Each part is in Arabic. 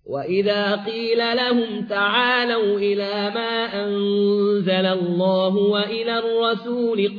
وإذا قيل لهم تعالوا إلى ما أنزل الله وإلى الرسول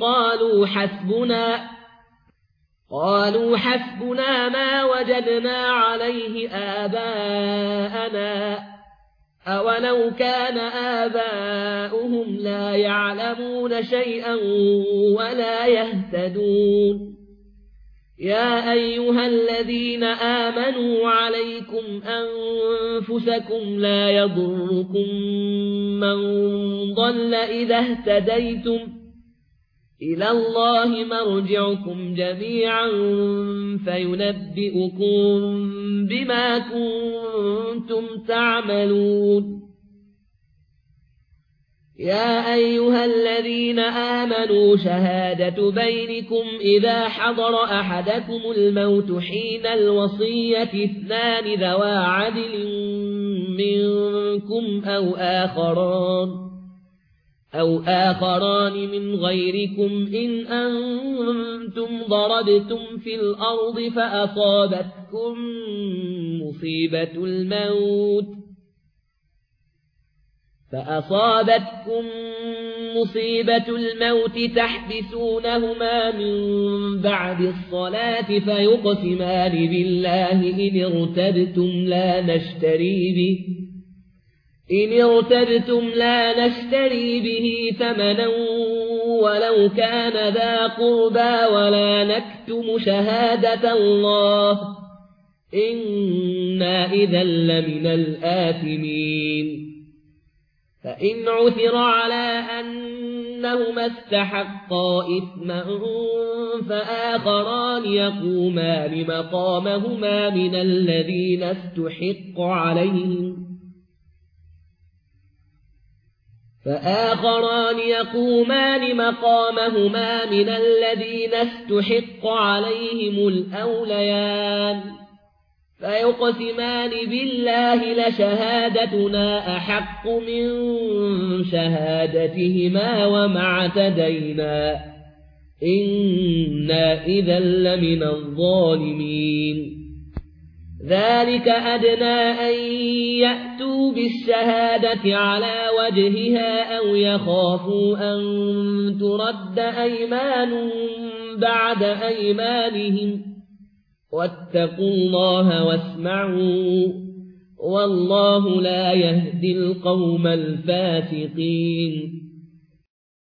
قالوا حسبنا ما وجدنا عليه آباءنا أولو كان آباؤهم لا يعلمون شيئا ولا يهتدون يا أيها الذين آمنوا عليكم أنفسكم لا يضركم من ضل إذا اهتديتم إلى الله مرجعكم جميعا فينبئكم بما كنتم تعملون يا أيها الذين آمنوا شهادة بينكم إذا حضر أحدكم الموت حين الوصية 2 ذوى عدل منكم أو آخران من غيركم إن أنتم ضربتم في الأرض فأصابتكم مصيبة الموت تحبسونهما من بعد الصلاة فيقسمان بالله إن ارتبتم لا نشتري به ثمنا ولو كان ذا قربى ولا نكتم شهادة الله إنا إذا لمن الآثمين فإن عثر على أنهما استحقا إثما فآخران يقومان مقامهما من الذين استحق عليهم الأوليان فيقسمان بالله لشهادتنا أحق من شهادتهما وما اعتدينا إنا إذا لمن الظالمين ذلك أدنى أن يأتوا بالشهادة على وجهها أو يخافوا أن ترد أيمان بعد أيمانهم واتقوا الله واسمعوا والله لا يهدي القوم الفاسقين